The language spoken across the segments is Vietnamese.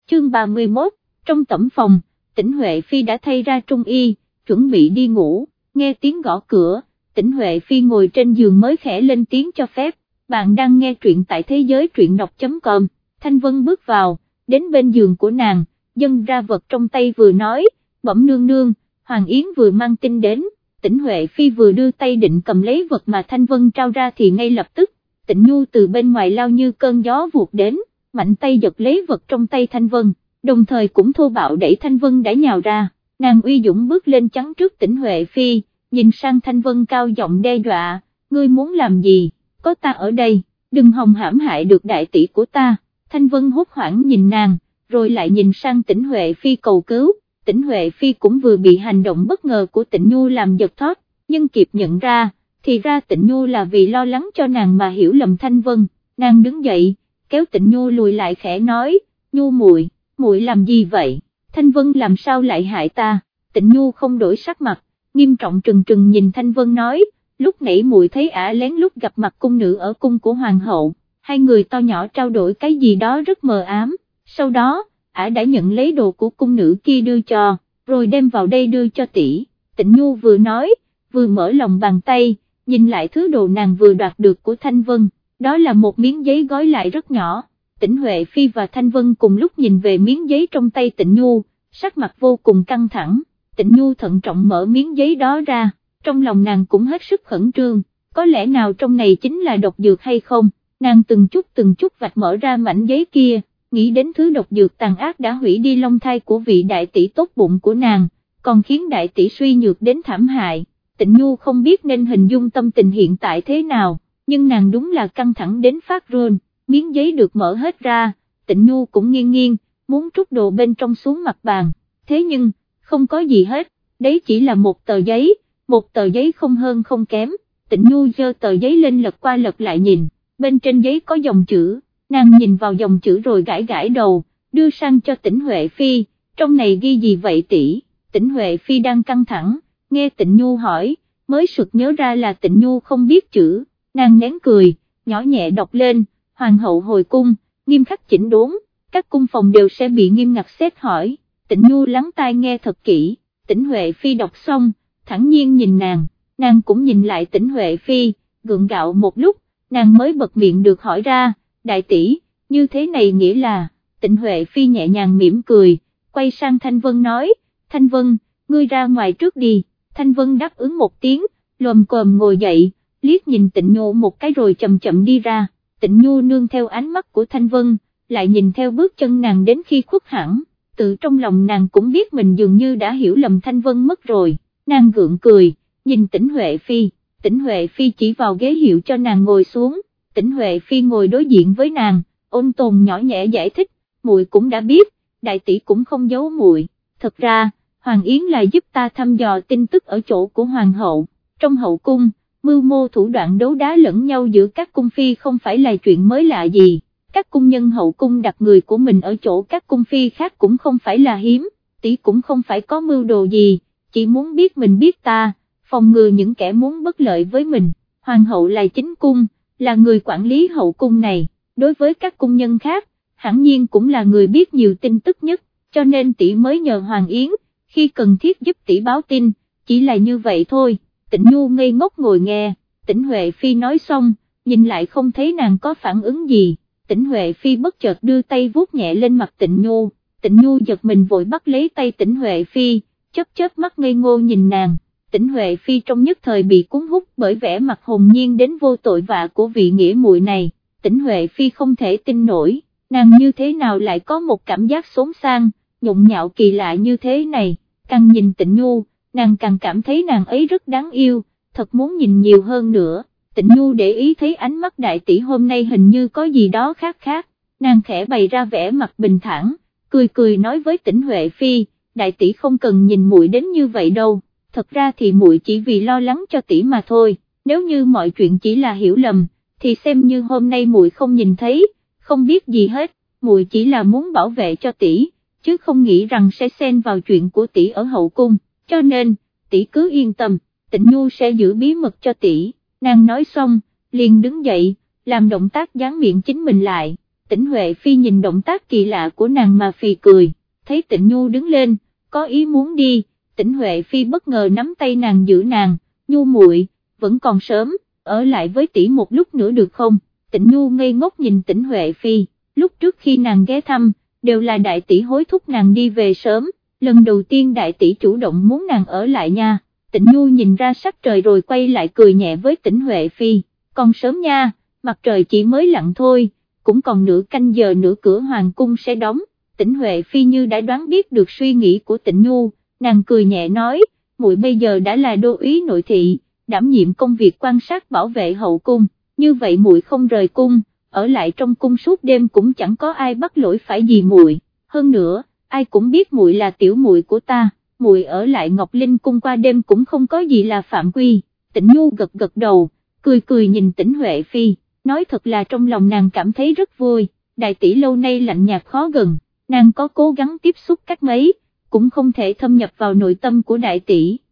chương 31, trong tẩm phòng, Tĩnh Huệ Phi đã thay ra trung y, chuẩn bị đi ngủ, nghe tiếng gõ cửa, Tĩnh Huệ Phi ngồi trên giường mới khẽ lên tiếng cho phép, bạn đang nghe truyện tại thế giới truyện đọc.com, Thanh Vân bước vào, đến bên giường của nàng, dâng ra vật trong tay vừa nói, bẩm nương nương, Hoàng Yến vừa mang tin đến. Tĩnh Huệ Phi vừa đưa tay định cầm lấy vật mà Thanh Vân trao ra thì ngay lập tức, Tịnh Nhu từ bên ngoài lao như cơn gió vụt đến, mạnh tay giật lấy vật trong tay Thanh Vân, đồng thời cũng thô bạo đẩy Thanh Vân đã nhào ra, nàng uy dũng bước lên chắn trước Tĩnh Huệ Phi, nhìn sang Thanh Vân cao giọng đe dọa, ngươi muốn làm gì, có ta ở đây, đừng hòng hãm hại được đại tỷ của ta. Thanh Vân hốt hoảng nhìn nàng, rồi lại nhìn sang Tĩnh Huệ Phi cầu cứu. Tĩnh Huệ Phi cũng vừa bị hành động bất ngờ của Tịnh Nhu làm giật thót, nhưng kịp nhận ra, thì ra Tịnh Nhu là vì lo lắng cho nàng mà hiểu lầm Thanh Vân, nàng đứng dậy, kéo Tịnh Nhu lùi lại khẽ nói, Nhu muội, muội làm gì vậy, Thanh Vân làm sao lại hại ta. Tịnh Nhu không đổi sắc mặt, nghiêm trọng trừng trừng nhìn Thanh Vân nói, lúc nãy muội thấy ả lén lút gặp mặt cung nữ ở cung của hoàng hậu, hai người to nhỏ trao đổi cái gì đó rất mờ ám, sau đó ả đã nhận lấy đồ của cung nữ kia đưa cho, rồi đem vào đây đưa cho tỷ. Tịnh Nhu vừa nói, vừa mở lòng bàn tay, nhìn lại thứ đồ nàng vừa đoạt được của Thanh Vân, đó là một miếng giấy gói lại rất nhỏ. Tĩnh Huệ Phi và Thanh Vân cùng lúc nhìn về miếng giấy trong tay Tịnh Nhu, sắc mặt vô cùng căng thẳng. Tịnh Nhu thận trọng mở miếng giấy đó ra, trong lòng nàng cũng hết sức khẩn trương, có lẽ nào trong này chính là độc dược hay không, nàng từng chút vạch mở ra mảnh giấy kia, nghĩ đến thứ độc dược tàn ác đã hủy đi long thai của vị đại tỷ tốt bụng của nàng, còn khiến đại tỷ suy nhược đến thảm hại. Tịnh Nhu không biết nên hình dung tâm tình hiện tại thế nào, nhưng nàng đúng là căng thẳng đến phát run. Miếng giấy được mở hết ra, Tịnh Nhu cũng nghiêng, muốn trút đồ bên trong xuống mặt bàn, thế nhưng, không có gì hết, đấy chỉ là một tờ giấy không hơn không kém. Tịnh Nhu giơ tờ giấy lên lật qua lật lại nhìn, bên trên giấy có dòng chữ, nàng nhìn vào dòng chữ rồi gãi đầu, đưa sang cho Tĩnh Huệ Phi, trong này ghi gì vậy tỷ. Tĩnh Huệ Phi đang căng thẳng, nghe Tịnh Nhu hỏi, mới sực nhớ ra là Tịnh Nhu không biết chữ, nàng nén cười, nhỏ nhẹ đọc lên, hoàng hậu hồi cung, nghiêm khắc chỉnh đốn, các cung phòng đều sẽ bị nghiêm ngặt xét hỏi. Tịnh Nhu lắng tai nghe thật kỹ, Tĩnh Huệ Phi đọc xong, thẳng nhiên nhìn nàng cũng nhìn lại Tĩnh Huệ Phi, gượng gạo một lúc, nàng mới bật miệng được hỏi ra, đại tỷ, như thế này nghĩa là. Tĩnh Huệ Phi nhẹ nhàng mỉm cười, quay sang Thanh Vân nói, Thanh Vân, ngươi ra ngoài trước đi. Thanh Vân đáp ứng một tiếng, lồm cồm ngồi dậy, liếc nhìn Tịnh Nhu một cái rồi chậm chậm đi ra. Tịnh Nhu nương theo ánh mắt của Thanh Vân, lại nhìn theo bước chân nàng đến khi khuất hẳn, tự trong lòng nàng cũng biết mình dường như đã hiểu lầm Thanh Vân mất rồi, nàng gượng cười, nhìn Tĩnh Huệ Phi. Tĩnh Huệ Phi chỉ vào ghế hiệu cho nàng ngồi xuống, Tĩnh Huệ Phi ngồi đối diện với nàng, ôn tồn nhỏ nhẹ giải thích, muội cũng đã biết, đại tỷ cũng không giấu muội, thật ra, Hoàng Yến là giúp ta thăm dò tin tức ở chỗ của hoàng hậu, trong hậu cung, mưu mô thủ đoạn đấu đá lẫn nhau giữa các cung phi không phải là chuyện mới lạ gì, các cung nhân hậu cung đặt người của mình ở chỗ các cung phi khác cũng không phải là hiếm, tỷ cũng không phải có mưu đồ gì, chỉ muốn biết mình biết ta, phòng ngừa những kẻ muốn bất lợi với mình. Hoàng hậu là chính cung, là người quản lý hậu cung này, đối với các cung nhân khác, hẳn nhiên cũng là người biết nhiều tin tức nhất, cho nên tỷ mới nhờ Hoàng Yến, khi cần thiết giúp tỷ báo tin, chỉ là như vậy thôi. Tịnh Nhu ngây ngốc ngồi nghe, Tĩnh Huệ Phi nói xong, nhìn lại không thấy nàng có phản ứng gì, Tĩnh Huệ Phi bất chợt đưa tay vuốt nhẹ lên mặt Tịnh Nhu, Tịnh Nhu giật mình vội bắt lấy tay Tĩnh Huệ Phi, chớp mắt ngây ngô nhìn nàng. Tĩnh Huệ Phi trong nhất thời bị cuốn hút bởi vẻ mặt hồn nhiên đến vô tội vạ của vị nghĩa muội này, Tĩnh Huệ Phi không thể tin nổi, nàng như thế nào lại có một cảm giác xốn sang, nhộn nhạo kỳ lạ như thế này, càng nhìn Tịnh Nhu, nàng càng cảm thấy nàng ấy rất đáng yêu, thật muốn nhìn nhiều hơn nữa. Tịnh Nhu để ý thấy ánh mắt đại tỷ hôm nay hình như có gì đó khác, nàng khẽ bày ra vẻ mặt bình thản, cười nói với Tĩnh Huệ Phi, đại tỷ không cần nhìn muội đến như vậy đâu, thật ra thì muội chỉ vì lo lắng cho tỷ mà thôi, nếu như mọi chuyện chỉ là hiểu lầm, thì xem như hôm nay muội không nhìn thấy, không biết gì hết, muội chỉ là muốn bảo vệ cho tỷ, chứ không nghĩ rằng sẽ xen vào chuyện của tỷ ở hậu cung, cho nên, tỷ cứ yên tâm, Tịnh Nhu sẽ giữ bí mật cho tỷ. Nàng nói xong, liền đứng dậy, làm động tác dán miệng chính mình lại, Tĩnh Huệ Phi nhìn động tác kỳ lạ của nàng mà phì cười, thấy Tịnh Nhu đứng lên, có ý muốn đi, Tĩnh Huệ Phi bất ngờ nắm tay nàng giữ nàng, Nhu muội, vẫn còn sớm, ở lại với tỷ một lúc nữa được không? Tịnh Nhu ngây ngốc nhìn Tĩnh Huệ Phi, lúc trước khi nàng ghé thăm, đều là đại tỷ hối thúc nàng đi về sớm, lần đầu tiên đại tỷ chủ động muốn nàng ở lại nha. Tịnh Nhu nhìn ra sắc trời rồi quay lại cười nhẹ với Tĩnh Huệ Phi, còn sớm nha, mặt trời chỉ mới lặn thôi, cũng còn nửa canh giờ nữa cửa hoàng cung sẽ đóng. Tĩnh Huệ Phi như đã đoán biết được suy nghĩ của Tịnh Nhu, nàng cười nhẹ nói, muội bây giờ đã là đô úy nội thị, đảm nhiệm công việc quan sát bảo vệ hậu cung, như vậy muội không rời cung, ở lại trong cung suốt đêm cũng chẳng có ai bắt lỗi phải gì muội, hơn nữa, ai cũng biết muội là tiểu muội của ta, muội ở lại Ngọc Linh cung qua đêm cũng không có gì là phạm quy. Tịnh Nhu gật gật đầu, cười cười nhìn Tĩnh Huệ Phi, nói thật là trong lòng nàng cảm thấy rất vui, đại tỷ lâu nay lạnh nhạt khó gần, nàng có cố gắng tiếp xúc cách mấy, cũng không thể thâm nhập vào nội tâm của đại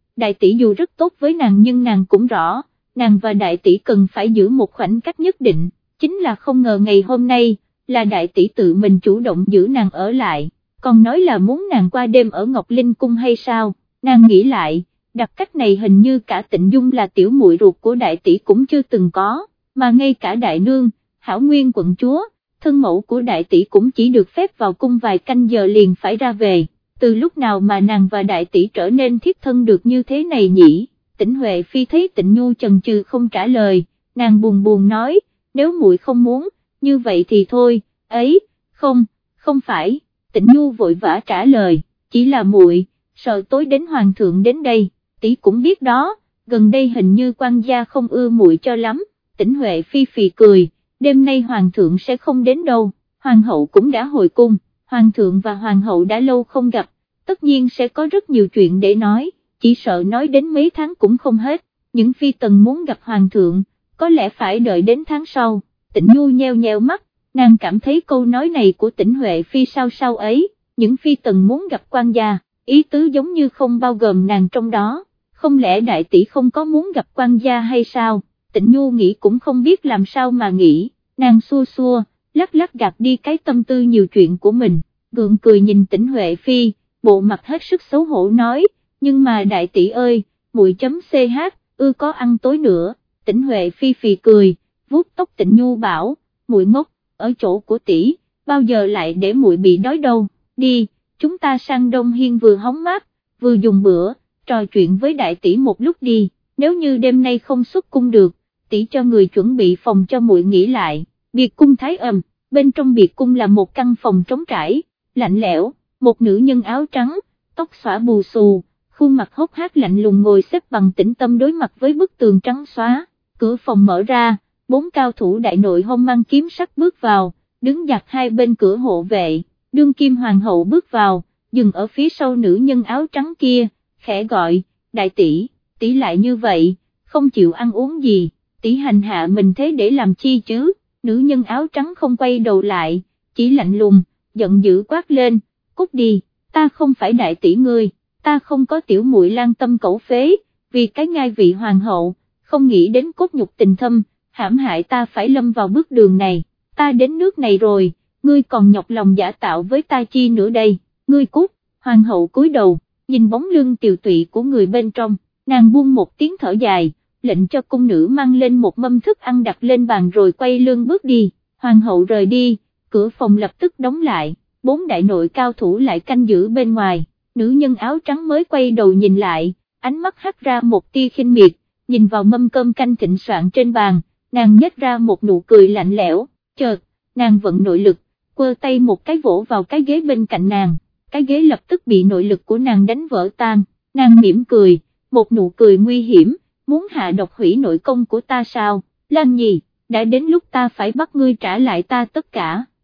tỷ dù rất tốt với nàng nhưng nàng cũng rõ, nàng và đại tỷ cần phải giữ một khoảnh cách nhất định, chính là không ngờ ngày hôm nay, là đại tỷ tự mình chủ động giữ nàng ở lại, còn nói là muốn nàng qua đêm ở Ngọc Linh cung hay sao, nàng nghĩ lại, đặt cách này hình như cả Tịnh Dung là tiểu muội ruột của đại tỷ cũng chưa từng có, mà ngay cả đại nương, Hảo Nguyên quận chúa, thân mẫu của đại tỷ cũng chỉ được phép vào cung vài canh giờ liền phải ra về, từ lúc nào mà nàng và đại tỷ trở nên thiết thân được như thế này nhỉ? Tĩnh Huệ Phi thấy Tịnh Nhu chần chừ không trả lời, nàng buồn buồn nói, nếu muội không muốn, như vậy thì thôi, ấy, không phải, Tịnh Nhu vội vã trả lời, chỉ là muội sợ tối đến hoàng thượng đến đây, tỷ cũng biết đó, gần đây hình như quan gia không ưa muội cho lắm. Tĩnh Huệ Phi phì cười, đêm nay hoàng thượng sẽ không đến đâu, hoàng hậu cũng đã hồi cung, hoàng thượng và hoàng hậu đã lâu không gặp, tất nhiên sẽ có rất nhiều chuyện để nói, chỉ sợ nói đến mấy tháng cũng không hết, những phi tần muốn gặp hoàng thượng, có lẽ phải đợi đến tháng sau. Tịnh Nhu nheo nheo mắt, nàng cảm thấy câu nói này của Tĩnh Huệ Phi sao ấy, những phi tần muốn gặp quan gia, ý tứ giống như không bao gồm nàng trong đó, không lẽ đại tỷ không có muốn gặp quan gia hay sao? Tịnh Nhu nghĩ cũng không biết làm sao mà nghĩ, nàng xua xua, lắc lắc gạt đi cái tâm tư nhiều chuyện của mình, gượng cười nhìn Tĩnh Huệ Phi, bộ mặt hết sức xấu hổ nói, nhưng mà đại tỷ ơi, muội chấm ch, có ăn tối nữa. Tĩnh Huệ Phi phì cười, vuốt tóc Tịnh Nhu bảo, muội ngốc, ở chỗ của tỷ, bao giờ lại để muội bị đói đâu, đi, chúng ta sang Đông Hiên vừa hóng mát, vừa dùng bữa, trò chuyện với đại tỷ một lúc đi, nếu như đêm nay không xuất cung được, tỷ cho người chuẩn bị phòng cho muội nghỉ lại. Biệt cung Thái Âm, bên trong biệt cung là một căn phòng trống trải, lạnh lẽo, một nữ nhân áo trắng, tóc xõa bù xù, khuôn mặt hốc hác lạnh lùng ngồi xếp bằng tĩnh tâm đối mặt với bức tường trắng xóa, cửa phòng mở ra, 4 cao thủ đại nội hông mang kiếm sắt bước vào, đứng dạt hai bên cửa hộ vệ, đương kim hoàng hậu bước vào, dừng ở phía sau nữ nhân áo trắng kia, khẽ gọi, đại tỷ, tỷ lại như vậy, không chịu ăn uống gì, tỷ hành hạ mình thế để làm chi chứ? Nữ nhân áo trắng không quay đầu lại, chỉ lạnh lùng, giận dữ quát lên, cút đi, ta không phải đại tỷ ngươi, ta không có tiểu muội lang tâm cẩu phế, vì cái ngai vị hoàng hậu, không nghĩ đến cốt nhục tình thâm, hãm hại ta phải lâm vào bước đường này, ta đến nước này rồi, ngươi còn nhọc lòng giả tạo với ta chi nữa đây, ngươi cút. Hoàng hậu cúi đầu, nhìn bóng lưng tiều tụy của người bên trong, nàng buông một tiếng thở dài, lệnh cho cung nữ mang lên một mâm thức ăn đặt lên bàn rồi quay lưng bước đi. Hoàng hậu rời đi, cửa phòng lập tức đóng lại, 4 đại nội cao thủ lại canh giữ bên ngoài, nữ nhân áo trắng mới quay đầu nhìn lại, ánh mắt hắt ra một tia khinh miệt, nhìn vào mâm cơm canh thịnh soạn trên bàn, nàng nhếch ra một nụ cười lạnh lẽo, chợt, nàng vận nội lực, quơ tay một cái vỗ vào cái ghế bên cạnh nàng, cái ghế lập tức bị nội lực của nàng đánh vỡ tan, nàng mỉm cười, một nụ cười nguy hiểm, muốn hạ độc hủy nội công của ta sao? Lan Nhi, đã đến lúc ta phải bắt ngươi trả lại ta tất cả.